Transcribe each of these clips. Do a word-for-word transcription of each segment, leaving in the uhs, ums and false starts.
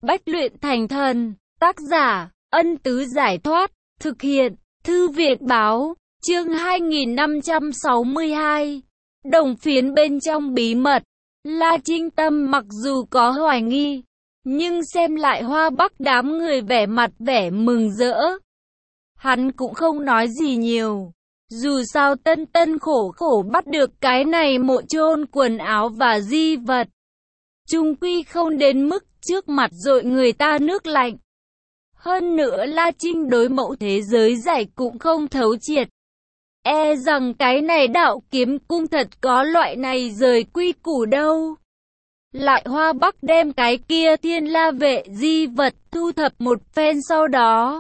Bách luyện thành thần, tác giả, Ân Tứ Giải Thoát, thực hiện, Thư Viện Báo, chương hai nghìn năm trăm sáu mươi hai. Đồng phiến bên trong bí mật. La Trinh Tâm mặc dù có hoài nghi, nhưng xem lại Hoa Bắc đám người vẻ mặt vẻ mừng rỡ. Hắn cũng không nói gì nhiều. Dù sao tân tân khổ khổ bắt được cái này mộ chôn quần áo và di vật, chung quy không đến mức trước mặt dội người ta nước lạnh. Hơn nữa La Trinh đối mẫu thế giới giải cũng không thấu triệt. E rằng cái này đạo kiếm cung thật có loại này rời quy củ đâu. Lại Hoa Bắc đem cái kia thiên la vệ di vật thu thập một phen, sau đó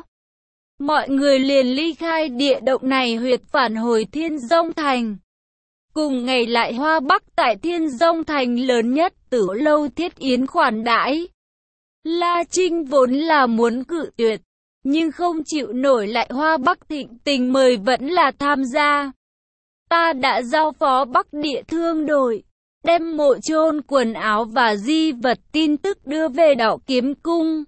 mọi người liền ly khai địa động này huyệt phản hồi Thiên Dông Thành. Cùng ngày lại Hoa Bắc tại Thiên Dông Thành lớn nhất Tử Lâu thiết yến khoản đãi. La Trinh vốn là muốn cự tuyệt, nhưng không chịu nổi lại Hoa Bắc thịnh tình mời vẫn là tham gia. Ta đã giao phó Bắc Địa Thương đội, đem mộ chôn quần áo và di vật tin tức đưa về đạo kiếm cung.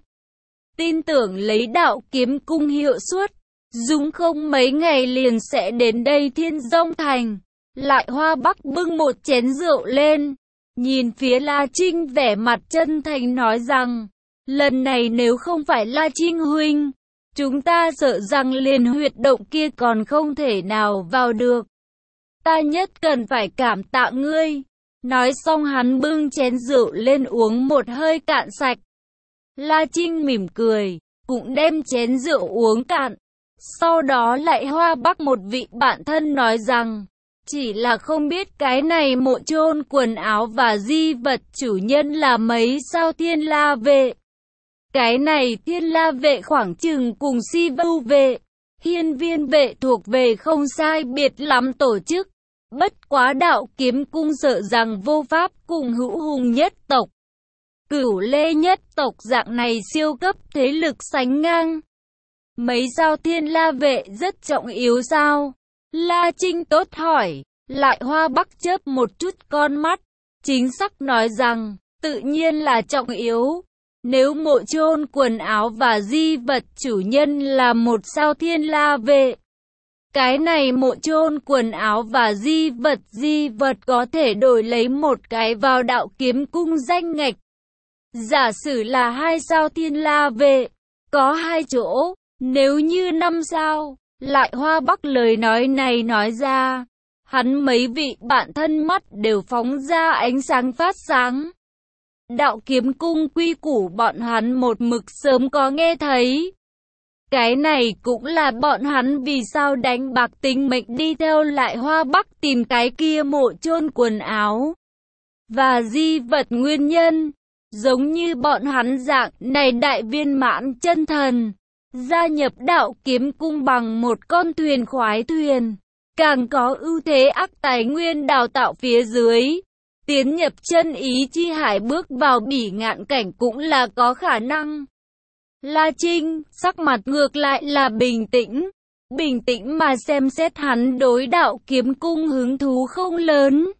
Tin tưởng lấy đạo kiếm cung hiệu suất, dùng không mấy ngày liền sẽ đến đây Thiên Dông Thành. Lại Hoa Bắc bưng một chén rượu lên, nhìn phía La Trinh vẻ mặt chân thành nói rằng, lần này nếu không phải La Trinh huynh, chúng ta sợ rằng liền huyệt động kia còn không thể nào vào được. Ta nhất cần phải cảm tạ ngươi. Nói xong hắn bưng chén rượu lên uống một hơi cạn sạch. La Trinh mỉm cười, cũng đem chén rượu uống cạn. Sau đó lại Hoa Bắc một vị bạn thân nói rằng, chỉ là không biết cái này mộ chôn quần áo và di vật chủ nhân là mấy sao thiên la vệ. Cái này thiên la vệ khoảng chừng cùng si vưu vệ, hiên viên vệ thuộc về không sai biệt lắm tổ chức. Bất quá đạo kiếm cung sợ rằng vô pháp cùng hữu hùng nhất tộc, Cửu Lê nhất tộc dạng này siêu cấp thế lực sánh ngang. Mấy sao thiên la vệ rất trọng yếu sao? La Trinh tốt hỏi. Lại Hoa Bắc chớp một chút con mắt, chính xác nói rằng, tự nhiên là trọng yếu. Nếu mộ chôn quần áo và di vật chủ nhân là một sao thiên la vệ, cái này mộ chôn quần áo và di vật di vật có thể đổi lấy một cái vào đạo kiếm cung danh ngạch. Giả sử là hai sao thiên la vệ, có hai chỗ, nếu như năm sao, lại Hoa Bắc lời nói này nói ra, hắn mấy vị bạn thân mắt đều phóng ra ánh sáng phát sáng. Đạo kiếm cung quy củ bọn hắn một mực sớm có nghe thấy. Cái này cũng là bọn hắn vì sao đánh bạc tính mệnh đi theo lại Hoa Bắc tìm cái kia mộ chôn quần áo và di vật nguyên nhân. Giống như bọn hắn dạng này đại viên mãn chân thần, gia nhập đạo kiếm cung bằng một con thuyền khoái thuyền, càng có ưu thế ác tài nguyên đào tạo phía dưới, tiến nhập chân ý chi hải bước vào bỉ ngạn cảnh cũng là có khả năng. La Trinh, sắc mặt ngược lại là bình tĩnh, bình tĩnh mà xem xét hắn đối đạo kiếm cung hứng thú không lớn.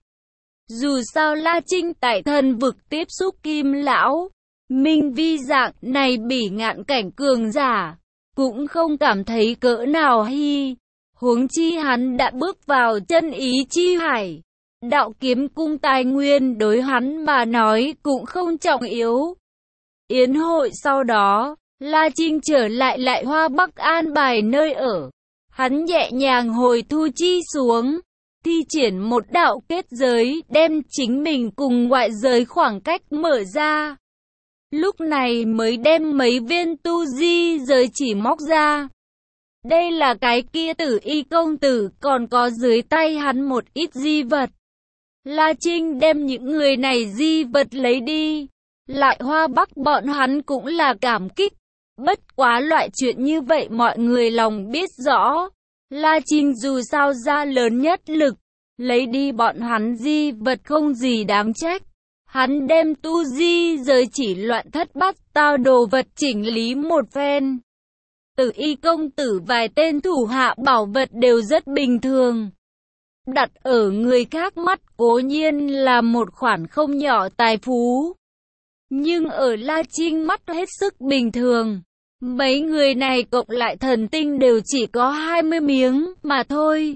Dù sao La Trinh tại thần vực tiếp xúc Kim Lão, Minh Vi dạng này bỉ ngạn cảnh cường giả, cũng không cảm thấy cỡ nào hi. Huống chi hắn đã bước vào chân ý chi hải. Đạo kiếm cung tài nguyên đối hắn mà nói cũng không trọng yếu. Yến hội sau đó, La Trinh trở lại lại Hoa Bắc an bài nơi ở. Hắn nhẹ nhàng hồi thu chi xuống, thi triển một đạo kết giới, đem chính mình cùng ngoại giới khoảng cách mở ra. Lúc này mới đem mấy viên tu di giới chỉ móc ra. Đây là cái kia Tử Y công tử, còn có dưới tay hắn một ít di vật. La Trinh đem những người này di vật lấy đi. Lại Hoa Bắc bọn hắn cũng là cảm kích. Bất quá loại chuyện như vậy mọi người lòng biết rõ. La Trinh dù sao ra lớn nhất lực, lấy đi bọn hắn di vật không gì đáng trách. Hắn đem tu di giới chỉ loạn thất bát tao đồ vật chỉnh lý một phen. Tử Y công tử vài tên thủ hạ bảo vật đều rất bình thường. Đặt ở người khác mắt cố nhiên là một khoản không nhỏ tài phú. Nhưng ở La Trinh mắt hết sức bình thường. Mấy người này cộng lại thần tinh đều chỉ có hai mươi miếng mà thôi.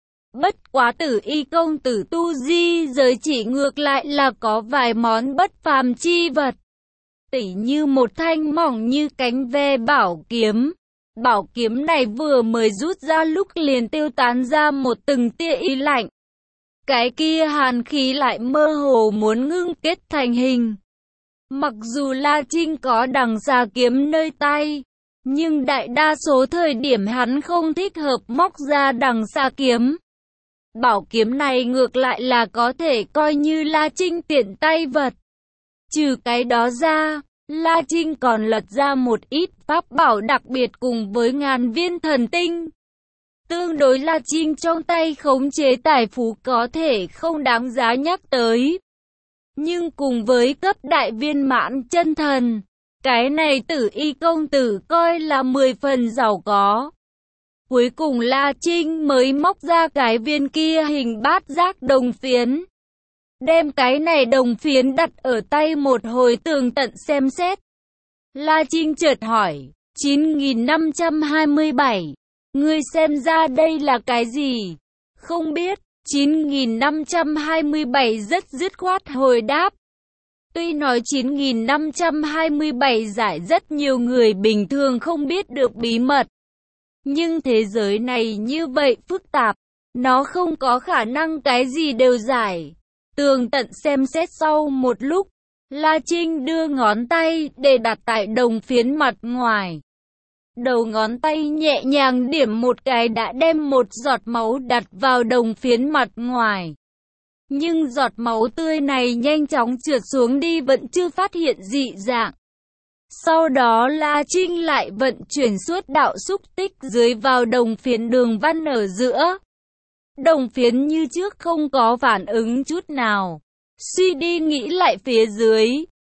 Bất quá Tử Y công tử tu di giới chỉ ngược lại là có vài món bất phàm chi vật. Tỉ như một thanh mỏng như cánh ve bảo kiếm. Bảo kiếm này vừa mới rút ra lúc liền tiêu tán ra một từng tia ý lạnh. Cái kia hàn khí lại mơ hồ muốn ngưng kết thành hình. Mặc dù La Trinh có đằng xà kiếm nơi tay, nhưng đại đa số thời điểm hắn không thích hợp móc ra đằng xà kiếm. Bảo kiếm này ngược lại là có thể coi như La Trinh tiện tay vật. Trừ cái đó ra, La Trinh còn lật ra một ít pháp bảo đặc biệt cùng với ngàn viên thần tinh. Tương đối La Trinh trong tay khống chế tài phú có thể không đáng giá nhắc tới. Nhưng cùng với cấp đại viên mãn chân thần, cái này Tử Y công tử coi là mười phần giàu có. Cuối cùng La Trinh mới móc ra cái viên kia hình bát giác đồng phiến. Đem cái này đồng phiến đặt ở tay một hồi tường tận xem xét. La Trinh chợt hỏi, chín nghìn năm trăm hai mươi bảy, ngươi xem ra đây là cái gì? Không biết, chín nghìn năm trăm hai mươi bảy rất dứt khoát hồi đáp. Tuy nói chín nghìn năm trăm hai mươi bảy giải rất nhiều người bình thường không biết được bí mật. Nhưng thế giới này như vậy phức tạp, nó không có khả năng cái gì đều giải. Tường tận xem xét sau một lúc, La Trinh đưa ngón tay để đặt tại đồng phiến mặt ngoài. Đầu ngón tay nhẹ nhàng điểm một cái đã đem một giọt máu đặt vào đồng phiến mặt ngoài. Nhưng giọt máu tươi này nhanh chóng trượt xuống đi vẫn chưa phát hiện dị dạng. Sau đó La Trinh lại vận chuyển suốt đạo xúc tích dưới vào đồng phiến đường văn ở giữa. Đồng phiến như trước không có phản ứng chút nào. Suy đi nghĩ lại phía dưới,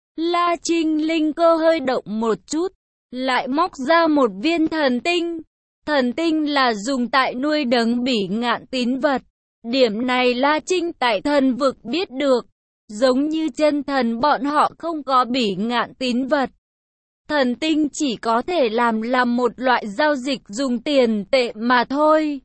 La Trinh linh cơ hơi động một chút, lại móc ra một viên thần tinh. Thần tinh là dùng tại nuôi đấng bỉ ngạn tín vật. Điểm này La Trinh tại thần vực biết được. Giống như chân thần bọn họ không có bỉ ngạn tín vật. Thần tinh chỉ có thể làm làm một loại giao dịch dùng tiền tệ mà thôi.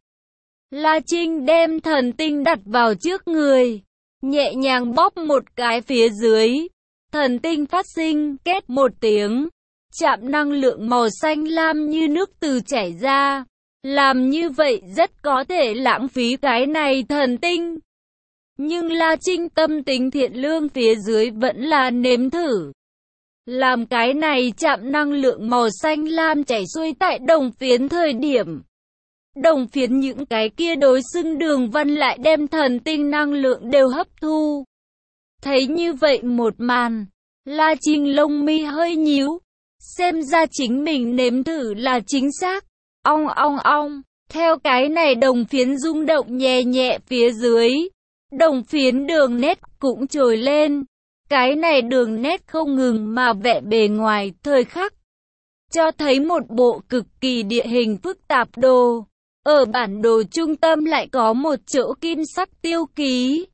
La Trinh đem thần tinh đặt vào trước người, nhẹ nhàng bóp một cái phía dưới. Thần tinh phát sinh két một tiếng, chạm năng lượng màu xanh lam như nước từ chảy ra. Làm như vậy rất có thể lãng phí cái này thần tinh. Nhưng La Trinh tâm tính thiện lương phía dưới vẫn là nếm thử. Làm cái này chạm năng lượng màu xanh lam chảy xuôi tại đồng phiến thời điểm. Đồng phiến những cái kia đối xưng đường văn lại đem thần tinh năng lượng đều hấp thu. Thấy như vậy một màn, La Trinh lông mi hơi nhíu. Xem ra chính mình nếm thử là chính xác. Ong ong ong, theo cái này đồng phiến rung động nhẹ nhẹ phía dưới. Đồng phiến đường nét cũng trồi lên. Cái này đường nét không ngừng mà vẽ bề ngoài thời khắc. Cho thấy một bộ cực kỳ địa hình phức tạp đồ. Ở bản đồ trung tâm lại có một chỗ kim sắc tiêu ký.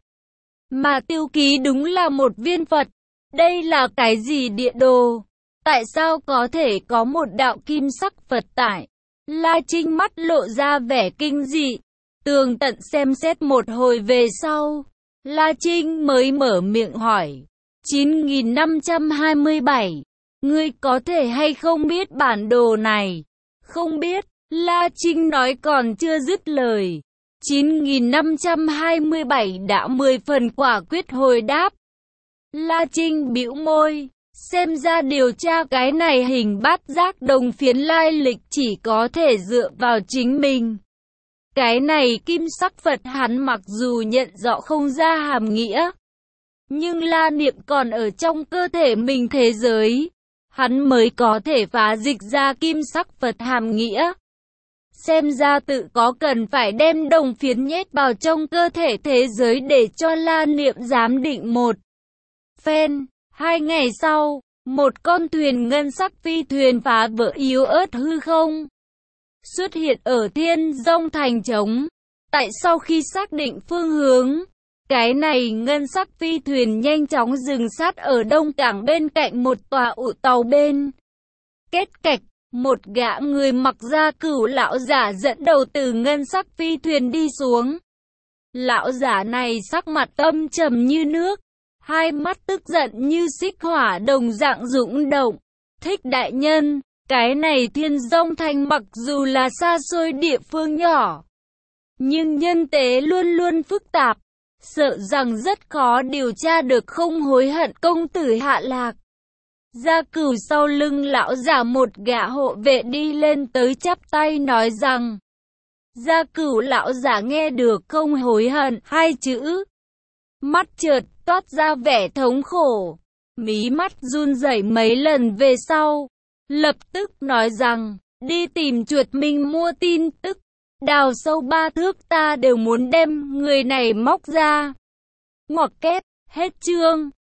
Mà tiêu ký đúng là một viên Phật. Đây là cái gì địa đồ? Tại sao có thể có một đạo kim sắc Phật tại? La Trinh mắt lộ ra vẻ kinh dị. Tường tận xem xét một hồi về sau, La Trinh mới mở miệng hỏi. chín nghìn năm trăm hai mươi bảy. Ngươi có thể hay không biết bản đồ này? Không biết. La Trinh nói còn chưa dứt lời. chín nghìn năm trăm hai mươi bảy đã mười phần quả quyết hồi đáp. La Trinh bĩu môi. Xem ra điều tra cái này hình bát giác đồng phiến lai lịch chỉ có thể dựa vào chính mình. Cái này kim sắc Phật hắn mặc dù nhận rõ không ra hàm nghĩa. Nhưng La Niệm còn ở trong cơ thể mình thế giới. Hắn mới có thể phá dịch ra kim sắc Phật hàm nghĩa. Xem ra tự có cần phải đem đồng phiến nhét vào trong cơ thể thế giới để cho La Niệm giám định một phen. Hai ngày sau, một con thuyền ngân sắc phi thuyền phá vỡ yếu ớt hư không, xuất hiện ở Thiên Dông thành trống. Tại sau khi xác định phương hướng, Cái này ngân sắc phi thuyền nhanh chóng dừng sát ở đông cảng bên cạnh một tòa ụ tàu bên. Kết cạch, một gã người mặc da cửu lão giả dẫn đầu từ ngân sắc phi thuyền đi xuống. Lão giả này sắc mặt âm trầm như nước, hai mắt tức giận như xích hỏa đồng dạng dũng động. Thích đại nhân, cái này Thiên Dông Thành mặc dù là xa xôi địa phương nhỏ, nhưng nhân tế luôn luôn phức tạp, sợ rằng rất khó điều tra được. Không hối hận công tử hạ lạc. Gia Cửu sau lưng lão giả một gã hộ vệ đi lên tới chắp tay nói rằng. Gia Cửu lão giả nghe được không hối hận hai chữ, mắt chợt toát ra vẻ thống khổ, mí mắt run rẩy mấy lần về sau, lập tức nói rằng, đi tìm chuột minh mua tin tức, đào sâu ba thước ta đều muốn đem người này móc ra. Ngoặc kép, hết chương.